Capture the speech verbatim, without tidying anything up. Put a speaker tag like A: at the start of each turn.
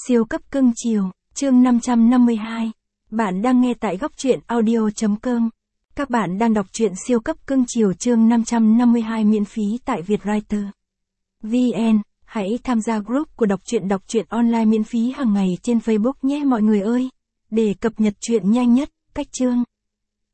A: Siêu cấp cưng chiều, chương năm trăm năm mươi hai. Bạn đang nghe tại góc truyện audio chấm com. Các bạn đang đọc truyện siêu cấp cưng chiều chương năm trăm năm mươi hai miễn phí tại Vietwriter chấm vn. Hãy tham gia group của đọc truyện đọc truyện online miễn phí hàng ngày trên Facebook nhé mọi người ơi. Để cập nhật truyện nhanh nhất, cách chương.